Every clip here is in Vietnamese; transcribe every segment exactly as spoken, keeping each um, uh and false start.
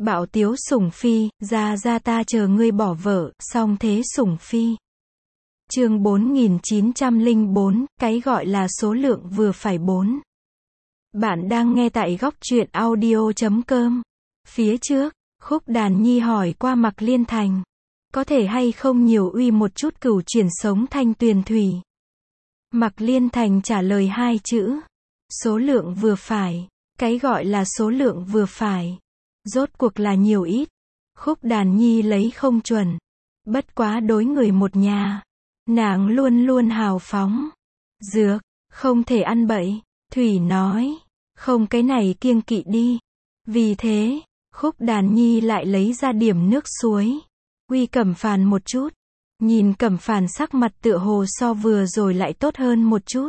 Bạo tiếu sủng phi, ra ra ta chờ ngươi bỏ vợ, song thế sủng phi. Chương bốn nghìn chín trăm lẻ bốn, cái gọi là số lượng vừa phải bốn. Bạn đang nghe tại góc truyện audio chấm com. Phía trước, Khúc Đàn Nhi hỏi qua Mạc Liên Thành. Có thể hay không nhiều uy một chút cửu chuyển sống thanh tuyền thủy. Mạc Liên Thành trả lời hai chữ. Số lượng vừa phải. Cái gọi là số lượng vừa phải. Rốt cuộc là nhiều ít. Khúc Đàn Nhi lấy không chuẩn. Bất quá đối người một nhà. Nàng luôn luôn hào phóng. Dược, không thể ăn bậy. Thủy nói. Không cái này kiêng kỵ đi. Vì thế, Khúc Đàn Nhi lại lấy ra điểm nước suối. Uy Cẩm Phàn một chút. Nhìn Cẩm Phàn sắc mặt tựa hồ so vừa rồi lại tốt hơn một chút.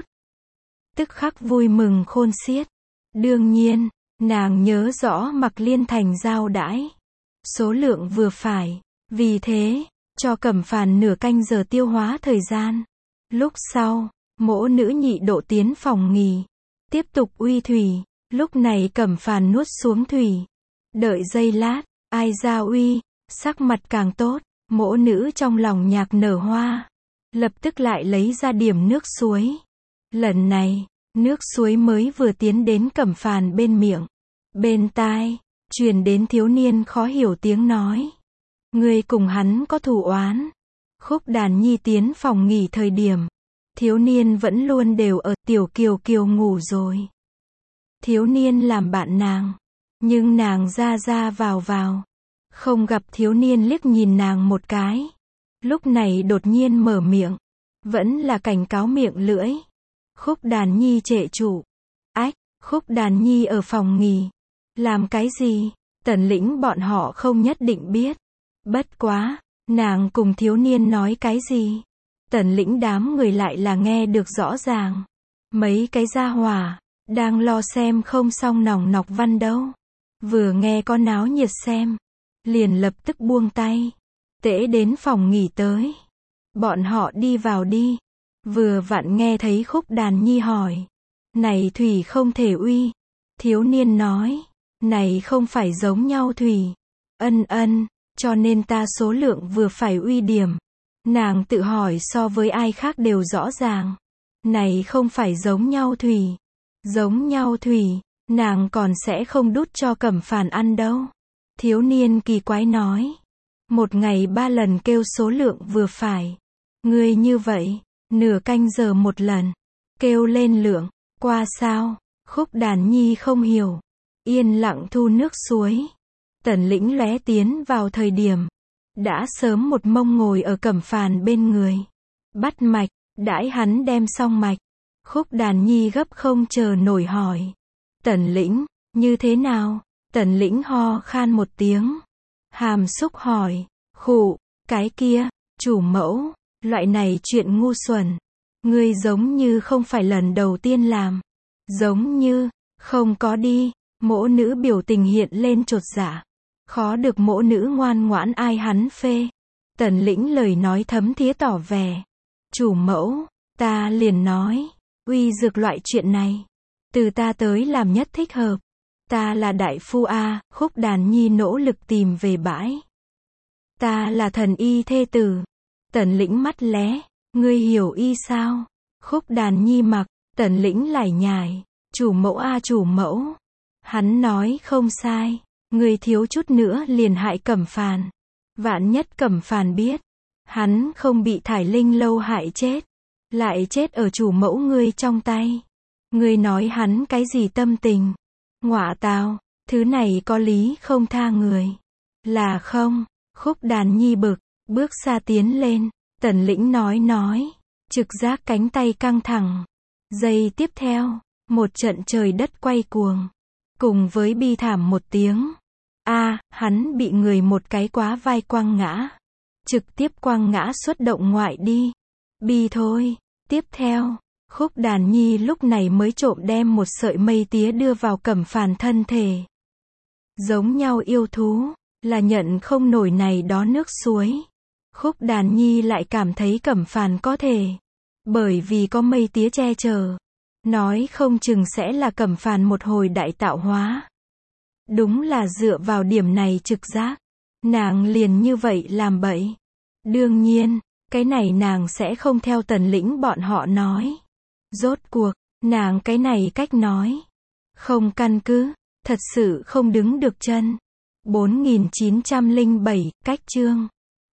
Tức khắc vui mừng khôn xiết. Đương nhiên, nàng nhớ rõ Mạc Liên Thành giao đãi. Số lượng vừa phải. Vì thế, cho Cẩm Phàn nửa canh giờ tiêu hóa thời gian. Lúc sau, mỗ nữ nhị độ tiến phòng nghỉ. Tiếp tục uy thủy. Lúc này Cẩm Phàn nuốt xuống thủy. Đợi giây lát, ai ra uy, sắc mặt càng tốt. Mỗ nữ trong lòng nhạc nở hoa. Lập tức lại lấy ra điểm nước suối. Lần này, nước suối mới vừa tiến đến Cẩm Phàn bên miệng. Bên tai, truyền đến thiếu niên khó hiểu tiếng nói. Ngươi cùng hắn có thù oán. Khúc Đàn Nhi tiến phòng nghỉ thời điểm. Thiếu niên vẫn luôn đều ở Tiểu Kiều Kiều ngủ rồi. Thiếu niên làm bạn nàng. Nhưng nàng ra ra vào vào. Không gặp thiếu niên liếc nhìn nàng một cái. Lúc này đột nhiên mở miệng. Vẫn là cảnh cáo miệng lưỡi. Khúc Đàn Nhi trệ trụ. Ách, Khúc Đàn Nhi ở phòng nghỉ. Làm cái gì? Tần Lĩnh bọn họ không nhất định biết. Bất quá, nàng cùng thiếu niên nói cái gì? Tần Lĩnh đám người lại là nghe được rõ ràng. Mấy cái gia hỏa, đang lo xem không xong nòng nọc văn đâu. Vừa nghe có náo nhiệt xem. Liền lập tức buông tay. Tễ đến phòng nghỉ tới. Bọn họ đi vào đi. Vừa vặn nghe thấy Khúc Đàn Nhi hỏi. Này thủy không thể uy. Thiếu niên nói. Này không phải giống nhau thủy. Ân ân, cho nên ta số lượng vừa phải uy điểm. Nàng tự hỏi so với ai khác đều rõ ràng. Này không phải giống nhau thủy. Giống nhau thủy, nàng còn sẽ không đút cho Cẩm Phàn ăn đâu. Thiếu niên kỳ quái nói. Một ngày ba lần kêu số lượng vừa phải. Ngươi như vậy, nửa canh giờ một lần. Kêu lên lượng, qua sao? Khúc Đàn Nhi không hiểu. Yên lặng thu nước suối. Tần Lĩnh lóe tiến vào thời điểm. Đã sớm một mông ngồi ở Cẩm Phàn bên người. Bắt mạch, đãi hắn đem xong mạch. Khúc Đàn Nhi gấp không chờ nổi hỏi. Tần Lĩnh, như thế nào? Tần Lĩnh ho khan một tiếng. Hàm xúc hỏi. Khụ, cái kia, chủ mẫu, loại này chuyện ngu xuẩn. Ngươi giống như không phải lần đầu tiên làm. Giống như, không có đi. Mỗ nữ biểu tình hiện lên chột dạ. Khó được mỗ nữ ngoan ngoãn ai hắn phê. Tần Lĩnh lời nói thấm thía tỏ vẻ. Chủ mẫu, ta liền nói. Uy dược loại chuyện này. Từ ta tới làm nhất thích hợp. Ta là đại phu A, Khúc Đàn Nhi nỗ lực tìm về bãi. Ta là thần y thê tử. Tần Lĩnh mắt lé. Ngươi hiểu y sao? Khúc Đàn Nhi mặc. Tần Lĩnh lải nhải. Chủ mẫu A chủ mẫu. Hắn nói không sai. Ngươi thiếu chút nữa liền hại Cẩm Phàn. Vạn nhất Cẩm Phàn biết. Hắn không bị Thải Linh lâu hại chết. Lại chết ở chủ mẫu ngươi trong tay. Ngươi nói hắn cái gì tâm tình? Ngọa tào, thứ này có lý không tha người. Là không? Khúc Đàn Nhi bực, bước xa tiến lên. Tần Lĩnh nói nói. Trực giác cánh tay căng thẳng. Giây tiếp theo, một trận trời đất quay cuồng. Cùng với bi thảm một tiếng. A, hắn bị người một cái quá vai quăng ngã. Trực tiếp quăng ngã xuất động ngoại đi. Bi thôi. Tiếp theo, Khúc Đàn Nhi lúc này mới trộm đem một sợi mây tía đưa vào Cẩm Phàn thân thể. Giống nhau yêu thú, là nhận không nổi này đó nước suối. Khúc Đàn Nhi lại cảm thấy Cẩm Phàn có thể. Bởi vì có mây tía che chở. Nói không chừng sẽ là Cẩm Phàn một hồi đại tạo hóa. Đúng là dựa vào điểm này trực giác. Nàng liền như vậy làm bậy. Đương nhiên, cái này nàng sẽ không theo Tần Lĩnh bọn họ nói. Rốt cuộc, nàng cái này cách nói. Không căn cứ, thật sự không đứng được chân. bốn nghìn chín trăm lẻ bảy, cách chương.